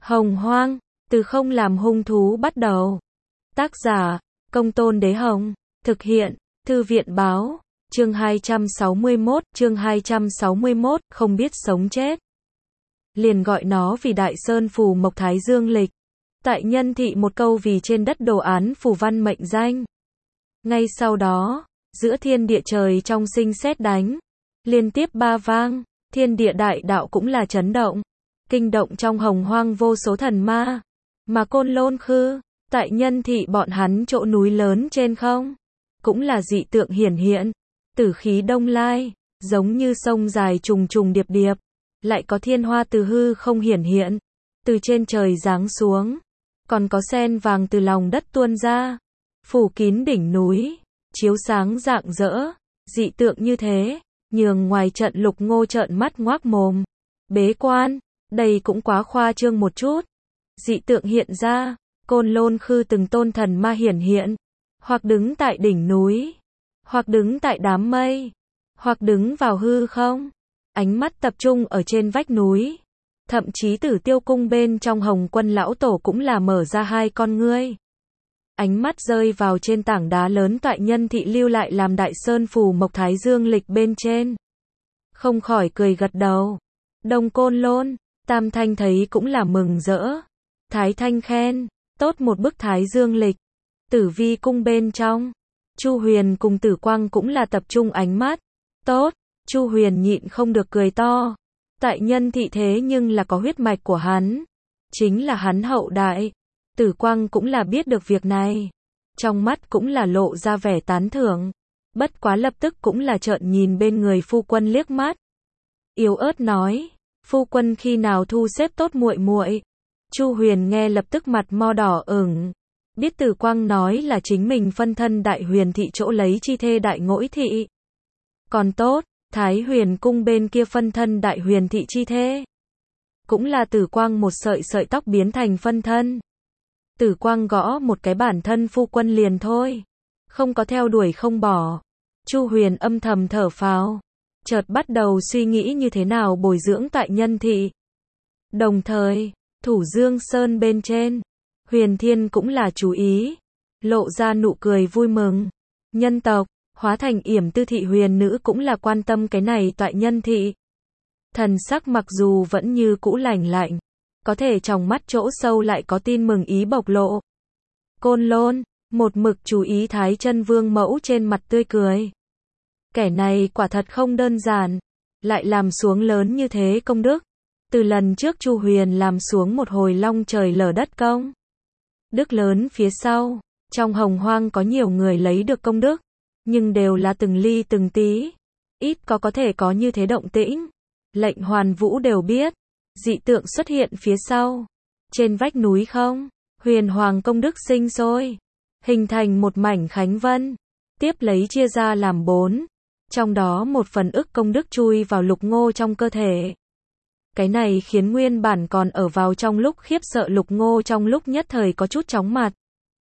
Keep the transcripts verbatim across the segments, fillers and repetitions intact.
Hồng Hoang, từ không làm hung thú bắt đầu. Tác giả, Công Tôn Đế Hồng. Thực hiện, Thư viện Báo. Chương hai trăm sáu mươi mốt, chương hai trăm sáu mươi mốt, không biết sống chết. Liền gọi nó vì Đại Sơn Phù Mộc Thái Dương Lịch. Tại Nhân Thị một câu vì trên đất đồ án phù văn mệnh danh. Ngay sau đó, giữa thiên địa trời trong sinh sét đánh. Liên tiếp ba vang, thiên địa đại đạo cũng là chấn động. Kinh động trong hồng hoang vô số thần ma. Mà Côn Lôn Khư, tại Nhân Thị bọn hắn chỗ núi lớn trên không. Cũng là dị tượng hiển hiện. Tử khí đông lai, giống như sông dài trùng trùng điệp điệp. Lại có thiên hoa từ hư không hiển hiện. Từ trên trời giáng xuống. Còn có sen vàng từ lòng đất tuôn ra. Phủ kín đỉnh núi. Chiếu sáng rạng rỡ. Dị tượng như thế. Nhường ngoài trận Lục Ngô trợn mắt ngoác mồm. Bế quan. Đây cũng quá khoa trương một chút. Dị tượng hiện ra. Côn Lôn Khư từng tôn thần ma hiển hiện. Hoặc đứng tại đỉnh núi. Hoặc đứng tại đám mây. Hoặc đứng vào hư không. Ánh mắt tập trung ở trên vách núi. Thậm chí Tử Tiêu Cung bên trong Hồng Quân lão tổ cũng là mở ra hai con ngươi. Ánh mắt rơi vào trên tảng đá lớn tại Nhân Thị lưu lại làm Đại Sơn Phù Mộc Thái Dương Lịch bên trên. Không khỏi cười gật đầu. Đông Côn Lôn, Tam Thanh thấy cũng là mừng rỡ. Thái Thanh khen, tốt một bức Thái Dương Lịch. Tử Vi Cung bên trong, Chu Huyền cùng Tử Quang cũng là tập trung ánh mắt. Tốt, Chu Huyền nhịn không được cười to. Tại Nhân Thị thế nhưng là có huyết mạch của hắn. Chính là hắn hậu đại. Tử Quang cũng là biết được việc này. Trong mắt cũng là lộ ra vẻ tán thưởng. Bất quá lập tức cũng là trợn nhìn bên người phu quân liếc mắt. Yếu ớt nói, phu quân khi nào thu xếp tốt muội muội? Chu Huyền nghe lập tức mặt mo đỏ ửng. Biết Tử Quang nói là chính mình phân thân Đại Huyền Thị chỗ lấy chi thê Đại Ngỗi Thị. Còn tốt, Thái Huyền Cung bên kia phân thân Đại Huyền Thị chi thê. Cũng là Tử Quang một sợi sợi tóc biến thành phân thân. Tử Quang gõ một cái bản thân phu quân liền thôi. Không có theo đuổi không bỏ. Chu Huyền âm thầm thở phào. Chợt bắt đầu suy nghĩ như thế nào bồi dưỡng tại Nhân Thị. Đồng thời, Thủ Dương Sơn bên trên, Huyền Thiên cũng là chú ý. Lộ ra nụ cười vui mừng. Nhân tộc, hóa thành yểm tư thị huyền nữ cũng là quan tâm cái này tại Nhân Thị. Thần sắc mặc dù vẫn như cũ lạnh lạnh. Có thể trong mắt chỗ sâu lại có tin mừng ý bộc lộ. Côn Lôn, một mực chú ý Thái Chân Vương mẫu trên mặt tươi cười. Kẻ này quả thật không đơn giản. Lại làm xuống lớn như thế công đức. Từ lần trước Chu Huyền làm xuống một hồi long trời lở đất công đức lớn phía sau. Trong hồng hoang có nhiều người lấy được công đức. Nhưng đều là từng ly từng tí. Ít có có thể có như thế động tĩnh. Lệnh Hoàn Vũ đều biết. Dị tượng xuất hiện phía sau. Trên vách núi không, huyền hoàng công đức sinh sôi. Hình thành một mảnh khánh vân. Tiếp lấy chia ra làm bốn. Trong đó một phần ức công đức chui vào Lục Ngô trong cơ thể. Cái này khiến nguyên bản còn ở vào trong lúc khiếp sợ Lục Ngô trong lúc nhất thời có chút chóng mặt.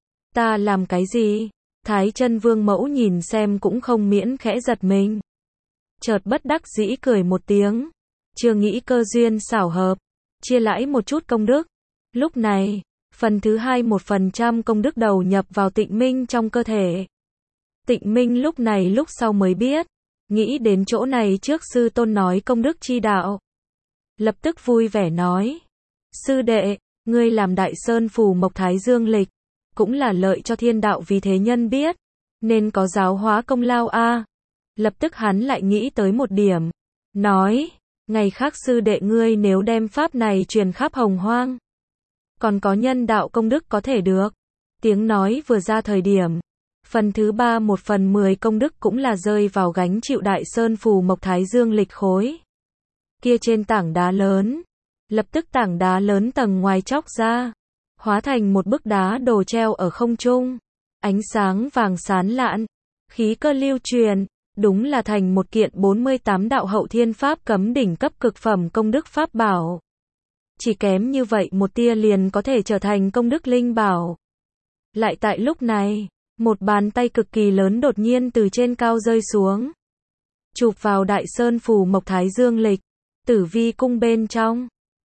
Ta làm cái gì? Thái Chân Vương mẫu nhìn xem cũng không miễn khẽ giật mình. Chợt bất đắc dĩ cười một tiếng. Chưa nghĩ cơ duyên xảo hợp. Chia lãi một chút công đức. Lúc này, phần thứ hai một phần trăm công đức đầu nhập vào Tịnh Minh trong cơ thể. Tịnh Minh lúc này lúc sau mới biết. Nghĩ đến chỗ này trước sư tôn nói công đức chi đạo. Lập tức vui vẻ nói. Sư đệ, ngươi làm Đại Sơn Phù Mộc Thái Dương Lịch. Cũng là lợi cho thiên đạo vì thế nhân biết. Nên có giáo hóa công lao a. Lập tức hắn lại nghĩ tới một điểm. Nói. Ngày khác sư đệ ngươi nếu đem pháp này truyền khắp hồng hoang. Còn có nhân đạo công đức có thể được. Tiếng nói vừa ra thời điểm. Phần thứ ba một phần mười công đức cũng là rơi vào gánh chịu Đại Sơn Phù Mộc Thái Dương Lịch khối. Kia trên tảng đá lớn. Lập tức tảng đá lớn tầng ngoài chóc ra. Hóa thành một bức đá đồ treo ở không trung. Ánh sáng vàng sán lạn. Khí cơ lưu truyền. Đúng là thành một kiện bốn mươi tám đạo hậu thiên pháp cấm đỉnh cấp cực phẩm công đức pháp bảo. Chỉ kém như vậy một tia liền có thể trở thành công đức linh bảo. Lại tại lúc này, một bàn tay cực kỳ lớn đột nhiên từ trên cao rơi xuống. Chụp vào Đại Sơn Phù Mộc Thái Dương Lịch. Tử Vi Cung bên trong.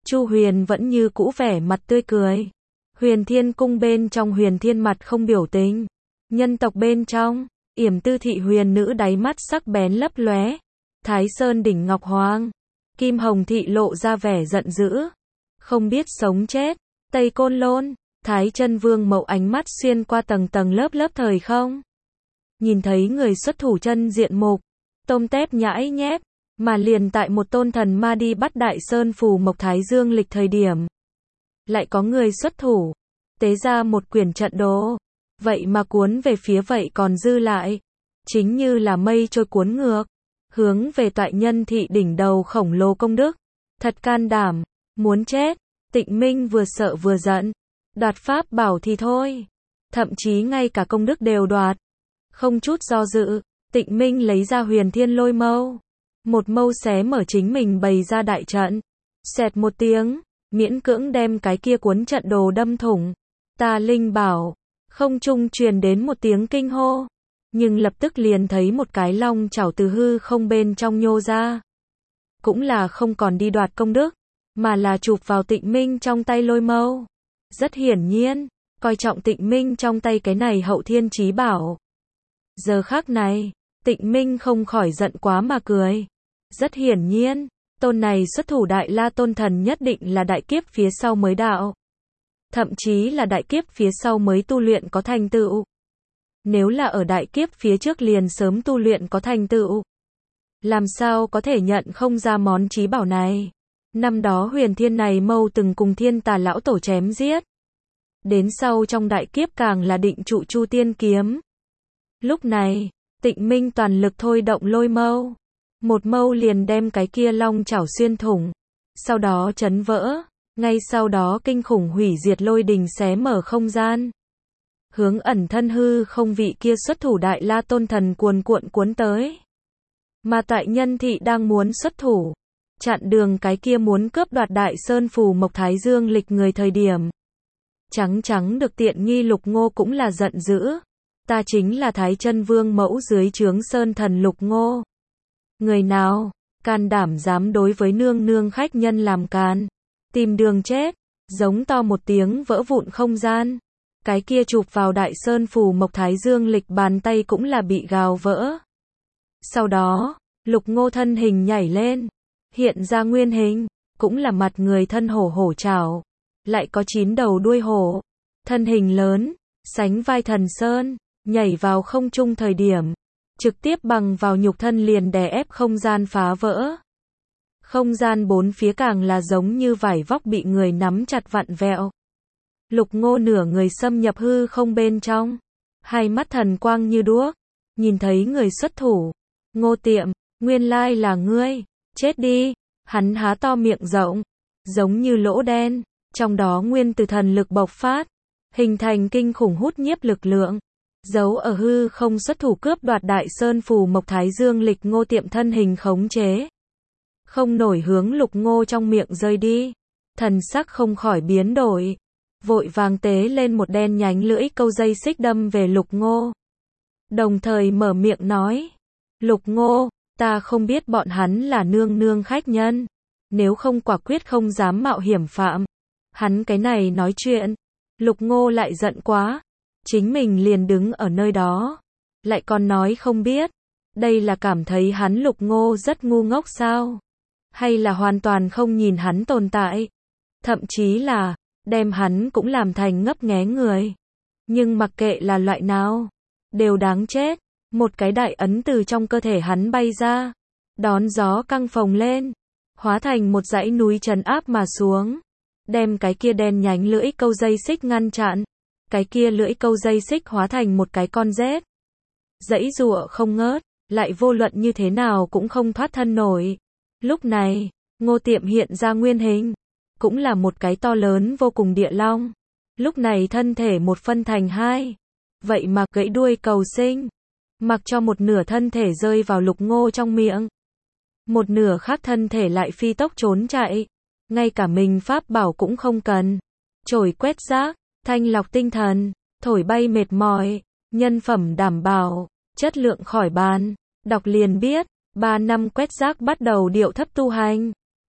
Chu Huyền vẫn như cũ vẻ mặt tươi cười. Huyền Thiên Cung bên trong Huyền Thiên mặt không biểu tình. Nhân tộc bên trong, Yểm Tư thị huyền nữ đáy mắt sắc bén lấp lóe. Thái Sơn đỉnh Ngọc Hoàng, Kim Hồng thị lộ ra vẻ giận dữ. Không biết sống chết. Tây Côn Lôn, Thái Chân Vương Mậu ánh mắt xuyên qua tầng tầng lớp lớp thời không. Nhìn thấy người xuất thủ chân diện mục, tôm tép nhãi nhép, mà liền tại một tôn thần ma đi bắt Đại Sơn phù mộc Thái Dương lịch thời điểm. Lại có người xuất thủ, tế ra một quyển trận đồ, vậy mà cuốn về phía vậy còn dư lại. Chính như là mây trôi cuốn ngược, hướng về toại nhân thị đỉnh đầu khổng lồ công đức. Thật can đảm, muốn chết. Tịnh Minh vừa sợ vừa giận, đoạt pháp bảo thì thôi, thậm chí ngay cả công đức đều đoạt. Không chút do dự, Tịnh Minh lấy ra Huyền Thiên Lôi Mâu, một mâu xé mở chính mình bày ra đại trận, xẹt một tiếng, miễn cưỡng đem cái kia cuốn trận đồ đâm thủng. Ta linh bảo, không trung truyền đến một tiếng kinh hô, nhưng lập tức liền thấy một cái long chảo từ hư không bên trong nhô ra. Cũng là không còn đi đoạt công đức, mà là chụp vào Tịnh Minh trong tay lôi mâu. Rất hiển nhiên, coi trọng Tịnh Minh trong tay cái này hậu thiên chí bảo. Giờ khắc này, Tịnh Minh không khỏi giận quá mà cười. Rất hiển nhiên, tôn này xuất thủ Đại La Tôn Thần nhất định là đại kiếp phía sau mới đạo. Thậm chí là đại kiếp phía sau mới tu luyện có thành tựu. Nếu là ở đại kiếp phía trước liền sớm tu luyện có thành tựu, làm sao có thể nhận không ra món chí bảo này. Năm đó Huyền Thiên này mâu từng cùng Thiên Tà lão tổ chém giết. Đến sau trong đại kiếp càng là định trụ Chu Tiên kiếm. Lúc này, Tịnh Minh toàn lực thôi động lôi mâu. Một mâu liền đem cái kia long chảo xuyên thủng. Sau đó chấn vỡ. Ngay sau đó kinh khủng hủy diệt lôi đình xé mở không gian. Hướng ẩn thân hư không vị kia xuất thủ Đại La Tôn Thần cuồn cuộn cuốn tới. Mà tại nhân thị đang muốn xuất thủ, chặn đường cái kia muốn cướp đoạt Đại Sơn phù mộc Thái Dương lịch người thời điểm. Trắng trắng được tiện nghi Lục Ngô cũng là giận dữ. Ta chính là Thái Chân Vương mẫu dưới trướng Sơn Thần Lục Ngô. Người nào, can đảm dám đối với nương nương khách nhân làm càn, tìm đường chết, giống to một tiếng vỡ vụn không gian. Cái kia chụp vào Đại Sơn phù mộc Thái Dương lịch bàn tay cũng là bị gào vỡ. Sau đó, Lục Ngô thân hình nhảy lên, hiện ra nguyên hình, cũng là mặt người thân hổ hổ trảo, lại có chín đầu đuôi hổ, thân hình lớn, sánh vai Thần Sơn, nhảy vào không trung thời điểm, trực tiếp bằng vào nhục thân liền đè ép không gian phá vỡ. Không gian bốn phía càng là giống như vải vóc bị người nắm chặt vặn vẹo. Lục Ngô nửa người xâm nhập hư không bên trong, hai mắt thần quang như đuốc, nhìn thấy người xuất thủ. Ngô Tiệm, nguyên lai là ngươi, chết đi. Hắn há to miệng rộng, giống như lỗ đen, trong đó nguyên từ thần lực bộc phát, hình thành kinh khủng hút nhiếp lực lượng. Giấu ở hư không xuất thủ cướp đoạt Đại Sơn phù mộc Thái Dương lịch Ngô Tiệm thân hình khống chế. Không nổi hướng Lục Ngô trong miệng rơi đi. Thần sắc không khỏi biến đổi. Vội vàng tế lên một đen nhánh lưỡi câu dây xích đâm về Lục Ngô. Đồng thời mở miệng nói. Lục Ngô, ta không biết bọn hắn là nương nương khách nhân. Nếu không quả quyết không dám mạo hiểm phạm. Hắn cái này nói chuyện. Lục Ngô lại giận quá. Chính mình liền đứng ở nơi đó. Lại còn nói không biết. Đây là cảm thấy hắn Lục Ngô rất ngu ngốc sao? Hay là hoàn toàn không nhìn hắn tồn tại? Thậm chí là, đem hắn cũng làm thành ngấp nghé người. Nhưng mặc kệ là loại nào, đều đáng chết. Một cái đại ấn từ trong cơ thể hắn bay ra, đón gió căng phồng lên, hóa thành một dãy núi trấn áp mà xuống, đem cái kia đen nhánh lưỡi câu dây xích ngăn chặn. Cái kia lưỡi câu dây xích hóa thành một cái con rết, giãy giụa không ngớt, lại vô luận như thế nào cũng không thoát thân nổi. Lúc này, Ngô Tiệm hiện ra nguyên hình, cũng là một cái to lớn vô cùng địa long. Lúc này thân thể một phân thành hai, vậy mà gãy đuôi cầu sinh, mặc cho một nửa thân thể rơi vào Lục Ngô trong miệng, một nửa khác thân thể lại phi tốc trốn chạy, ngay cả mình pháp bảo cũng không cần, chổi quét rác, thanh lọc tinh thần, thổi bay mệt mỏi, nhân phẩm đảm bảo, chất lượng khỏi bàn. Đọc liền biết, ba năm quét rác bắt đầu điệu thấp tu hành.